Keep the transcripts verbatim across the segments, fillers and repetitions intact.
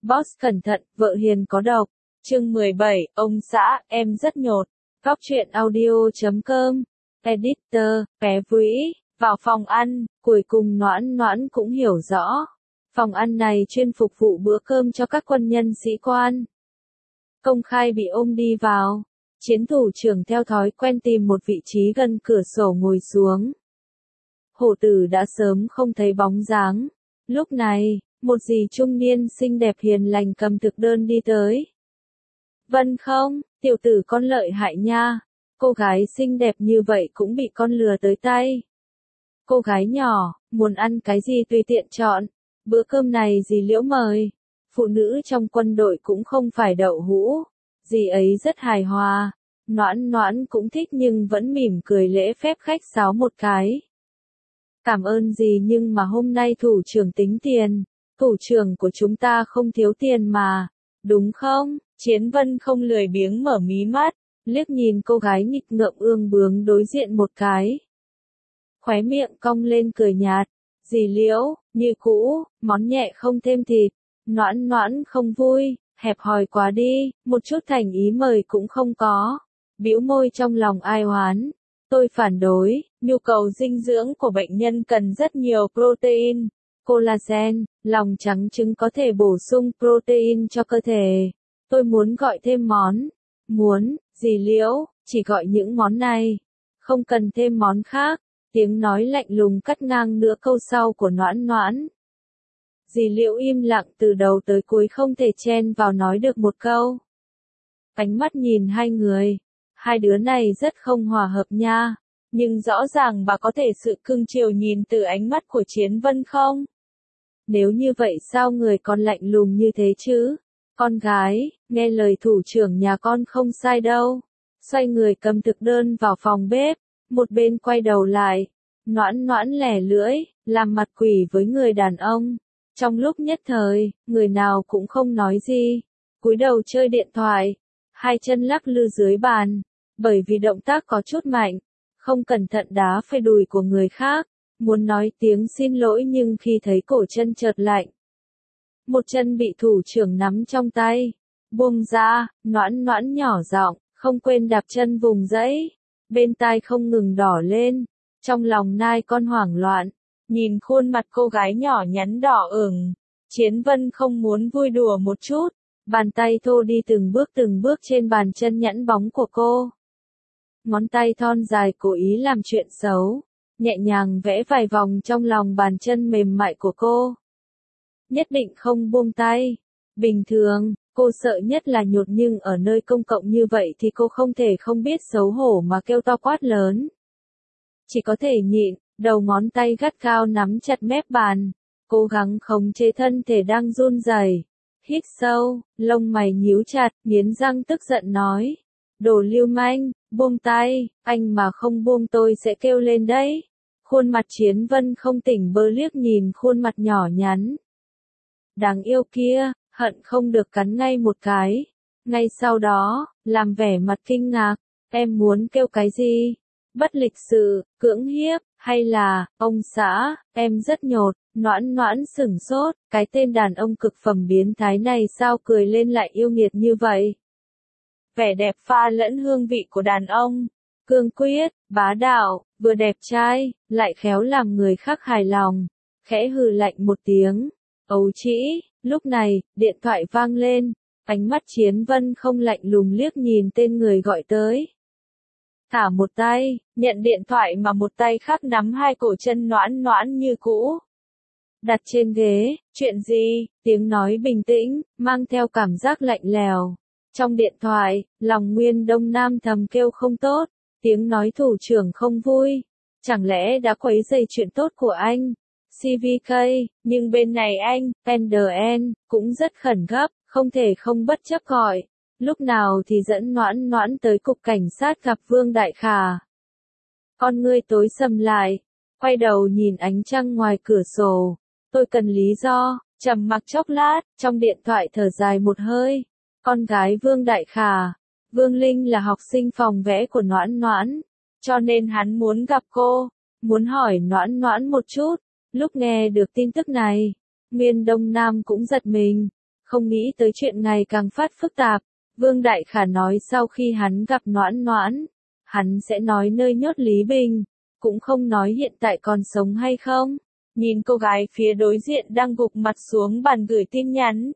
Boss cẩn thận, vợ hiền có độc. Chương mười bảy, ông xã, em rất nhột. Góc truyện audio chấm com. Editor, Bé Vũy. Vào phòng ăn, cuối cùng Noãn Noãn cũng hiểu rõ. Phòng ăn này chuyên phục vụ bữa cơm cho các quân nhân sĩ quan. Công khai bị ôm đi vào. Chiến thủ trưởng theo thói quen tìm một vị trí gần cửa sổ ngồi xuống. Hổ tử đã sớm không thấy bóng dáng. Lúc này, một dì trung niên xinh đẹp hiền lành cầm thực đơn đi tới. Vân không, tiểu tử con lợi hại nha. Cô gái xinh đẹp như vậy cũng bị con lừa tới tay. Cô gái nhỏ, muốn ăn cái gì tùy tiện chọn. Bữa cơm này dì Liễu mời. Phụ nữ trong quân đội cũng không phải đậu hũ. Dì ấy rất hài hòa. Noãn Noãn cũng thích nhưng vẫn mỉm cười lễ phép khách sáo một cái. Cảm ơn dì nhưng mà hôm nay thủ trưởng tính tiền. Thủ trưởng của chúng ta không thiếu tiền mà. Đúng không? Chiến Vân không lười biếng mở mí mắt. Liếc nhìn cô gái nghịch ngợm ương bướng đối diện một cái. Khóe miệng cong lên cười nhạt. Dì Liễu, như cũ, món nhẹ không thêm thịt. Noãn Noãn không vui, hẹp hòi quá đi, một chút thành ý mời cũng không có. Bĩu môi trong lòng ai oán. Tôi phản đối, nhu cầu dinh dưỡng của bệnh nhân cần rất nhiều protein, collagen, lòng trắng trứng có thể bổ sung protein cho cơ thể. Tôi muốn gọi thêm món. Muốn, dì Liễu, chỉ gọi những món này. Không cần thêm món khác. Tiếng nói lạnh lùng cắt ngang nửa câu sau của Noãn Noãn. Dì Liễu im lặng từ đầu tới cuối không thể chen vào nói được một câu. Ánh mắt nhìn hai người. Hai đứa này rất không hòa hợp nha. Nhưng rõ ràng bà có thể sự cưng chiều nhìn từ ánh mắt của Chiến Vân không? Nếu như vậy sao người còn lạnh lùng như thế chứ? Con gái, nghe lời thủ trưởng nhà con không sai đâu. Xoay người cầm thực đơn vào phòng bếp. Một bên quay đầu lại. Noãn Noãn lẻ lưỡi, làm mặt quỷ với người đàn ông. Trong lúc nhất thời, người nào cũng không nói gì. Cúi đầu chơi điện thoại. Hai chân lắc lư dưới bàn. Bởi vì động tác có chút mạnh. Không cẩn thận đá phải đùi của người khác. Muốn nói tiếng xin lỗi nhưng khi thấy cổ chân chợt lạnh. Một chân bị thủ trưởng nắm trong tay. Buông ra, Noãn Noãn nhỏ giọng, không quên đạp chân vùng dẫy. Bên tai không ngừng đỏ lên. Trong lòng nai con hoảng loạn. Nhìn khuôn mặt cô gái nhỏ nhắn đỏ ửng. Chiến Vân không muốn vui đùa một chút. Bàn tay thô đi từng bước từng bước trên bàn chân nhẵn bóng của cô. Ngón tay thon dài cố ý làm chuyện xấu. Nhẹ nhàng vẽ vài vòng trong lòng bàn chân mềm mại của cô. Nhất định không buông tay. Bình thường, cô sợ nhất là nhột nhưng ở nơi công cộng như vậy thì cô không thể không biết xấu hổ mà kêu to quát lớn. Chỉ có thể nhịn, đầu ngón tay gắt gao nắm chặt mép bàn. Cố gắng khống chế thân thể đang run rẩy. Hít sâu, lông mày nhíu chặt, nghiến răng tức giận nói. Đồ lưu manh, buông tay, anh mà không buông tôi sẽ kêu lên đấy. Khuôn mặt Chiến Vân không tỉnh bơ liếc nhìn khuôn mặt nhỏ nhắn. Đáng yêu kia, hận không được cắn ngay một cái. Ngay sau đó, làm vẻ mặt kinh ngạc, em muốn kêu cái gì? Bất lịch sự, cưỡng hiếp, hay là, ông xã, em rất nhột. Noãn Noãn sửng sốt, cái tên đàn ông cực phẩm biến thái này sao cười lên lại yêu nghiệt như vậy? Vẻ đẹp pha lẫn hương vị của đàn ông, cương quyết, bá đạo, vừa đẹp trai, lại khéo làm người khác hài lòng. Khẽ hừ lạnh một tiếng, ấu trĩ. Lúc này, điện thoại vang lên, ánh mắt Chiến Vân không lạnh lùng liếc nhìn tên người gọi tới. Thả một tay, nhận điện thoại mà một tay khác nắm hai cổ chân Noãn Noãn như cũ. Đặt trên ghế, chuyện gì, tiếng nói bình tĩnh, mang theo cảm giác lạnh lèo. Trong điện thoại, lòng Nguyên Đông Nam thầm kêu không tốt, tiếng nói thủ trưởng không vui. Chẳng lẽ đã quấy rầy chuyện tốt của anh? xê vê ca, nhưng bên này anh, Penderen, cũng rất khẩn gấp, không thể không bất chấp gọi. Lúc nào thì dẫn Noãn Noãn tới cục cảnh sát gặp Vương Đại Khả. Con ngươi tối sầm lại, quay đầu nhìn ánh trăng ngoài cửa sổ. Tôi cần lý do, trầm mặc chốc lát, trong điện thoại thở dài một hơi. Con gái Vương Đại Khả, Vương Linh là học sinh phòng vẽ của Noãn Noãn, cho nên hắn muốn gặp cô, muốn hỏi Noãn Noãn một chút. Lúc nghe được tin tức này, Nguyên Đông Nam cũng giật mình. Không nghĩ tới chuyện ngày càng phát phức tạp, Vương Đại Khả nói sau khi hắn gặp Noãn Noãn, hắn sẽ nói nơi nhốt Lý Bình, cũng không nói hiện tại còn sống hay không. Nhìn cô gái phía đối diện đang gục mặt xuống bàn gửi tin nhắn.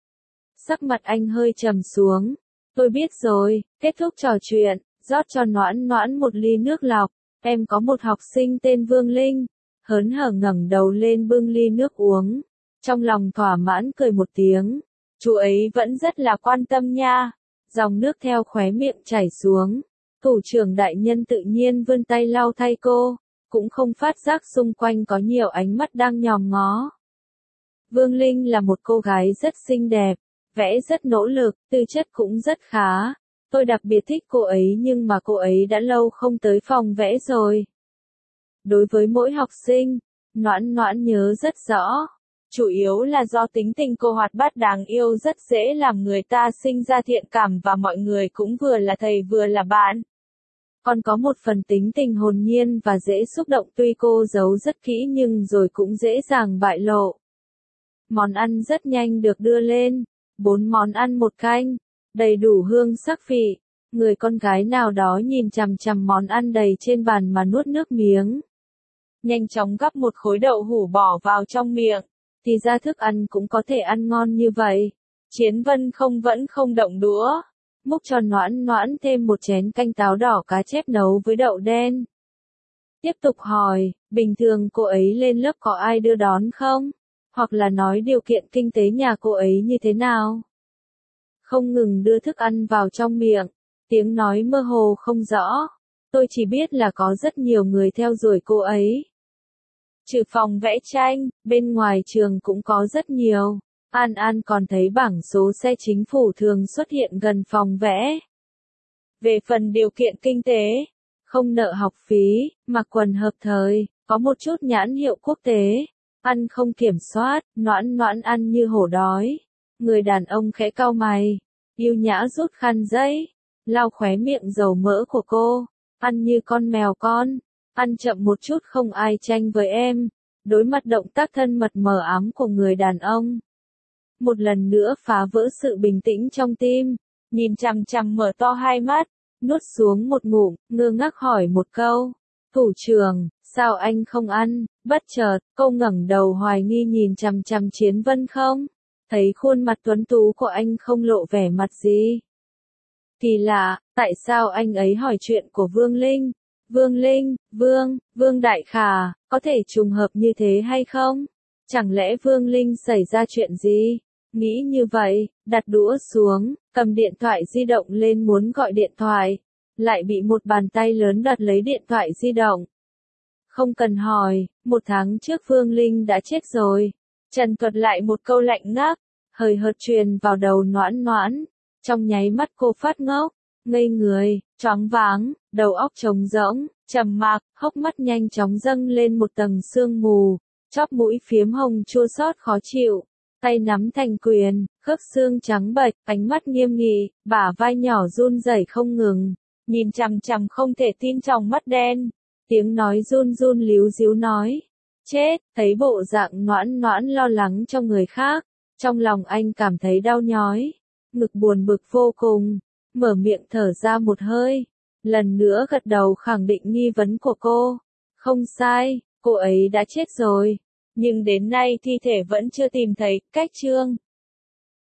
Sắc mặt anh hơi trầm xuống. Tôi biết rồi, kết thúc trò chuyện, rót cho Noãn Noãn một ly nước lọc. Em có một học sinh tên Vương Linh, hớn hở ngẩng đầu lên bưng ly nước uống. Trong lòng thỏa mãn cười một tiếng. Chú ấy vẫn rất là quan tâm nha. Dòng nước theo khóe miệng chảy xuống. Thủ trưởng đại nhân tự nhiên vươn tay lau thay cô, cũng không phát giác xung quanh có nhiều ánh mắt đang nhòm ngó. Vương Linh là một cô gái rất xinh đẹp, vẽ rất nỗ lực, tư chất cũng rất khá. Tôi đặc biệt thích cô ấy nhưng mà cô ấy đã lâu không tới phòng vẽ rồi. Đối với mỗi học sinh, Noãn Noãn nhớ rất rõ. Chủ yếu là do tính tình cô hoạt bát đáng yêu rất dễ làm người ta sinh ra thiện cảm và mọi người cũng vừa là thầy vừa là bạn. Còn có một phần tính tình hồn nhiên và dễ xúc động tuy cô giấu rất kỹ nhưng rồi cũng dễ dàng bại lộ. Món ăn rất nhanh được đưa lên, bốn món ăn một canh, đầy đủ hương sắc vị. Người con gái nào đó nhìn chằm chằm món ăn đầy trên bàn mà nuốt nước miếng. Nhanh chóng gắp một khối đậu hũ bỏ vào trong miệng, thì ra thức ăn cũng có thể ăn ngon như vậy. Chiến Vân không vẫn không động đũa. Múc cho Noãn Noãn thêm một chén canh táo đỏ cá chép nấu với đậu đen. Tiếp tục hỏi, bình thường cô ấy lên lớp có ai đưa đón không? Hoặc là nói điều kiện kinh tế nhà cô ấy như thế nào? Không ngừng đưa thức ăn vào trong miệng, tiếng nói mơ hồ không rõ. Tôi chỉ biết là có rất nhiều người theo đuổi cô ấy. Trừ phòng vẽ tranh, bên ngoài trường cũng có rất nhiều. An An còn thấy bảng số xe chính phủ thường xuất hiện gần phòng vẽ. Về phần điều kiện kinh tế, không nợ học phí, mặc quần hợp thời, có một chút nhãn hiệu quốc tế, ăn không kiểm soát, Noãn Noãn ăn như hổ đói. Người đàn ông khẽ cau mày, yêu nhã rút khăn giấy, lau khóe miệng dầu mỡ của cô, ăn như con mèo con, ăn chậm một chút không ai tranh với em. Đối mặt động tác thân mật mờ ám của người đàn ông, một lần nữa phá vỡ sự bình tĩnh trong tim, nhìn chằm chằm mở to hai mắt, nuốt xuống một ngụm, ngơ ngác hỏi một câu. Thủ trưởng, sao anh không ăn? Bất chợt, cô ngẩng đầu hoài nghi nhìn chằm chằm Chiến Vân không? Thấy khuôn mặt tuấn tú của anh không lộ vẻ mặt gì. Kỳ lạ, tại sao anh ấy hỏi chuyện của Vương Linh? Vương Linh, Vương, Vương Đại Khả, có thể trùng hợp như thế hay không? Chẳng lẽ Vương Linh xảy ra chuyện gì? Nghĩ như vậy, đặt đũa xuống, cầm điện thoại di động lên muốn gọi điện thoại, lại bị một bàn tay lớn đặt lấy điện thoại di động. Không cần hỏi, một tháng trước Vương Linh đã chết rồi. Trần thuật lại một câu lạnh ngắt, hời hợt truyền vào đầu Noãn Noãn. Trong nháy mắt cô phát ngốc, ngây người, choáng váng, đầu óc trống rỗng, trầm mặc, hốc mắt nhanh chóng dâng lên một tầng sương mù, chóp mũi phiếm hồng chua xót khó chịu. Tay nắm thành quyền, khớp xương trắng bệch, ánh mắt nghiêm nghị, bả vai nhỏ run rẩy không ngừng, nhìn chằm chằm không thể tin trong mắt đen. Tiếng nói run run líu díu nói, chết, thấy bộ dạng Noãn Noãn lo lắng cho người khác, trong lòng anh cảm thấy đau nhói, ngực buồn bực vô cùng, mở miệng thở ra một hơi, lần nữa gật đầu khẳng định nghi vấn của cô. Không sai, cô ấy đã chết rồi. Nhưng đến nay thi thể vẫn chưa tìm thấy. Cách chương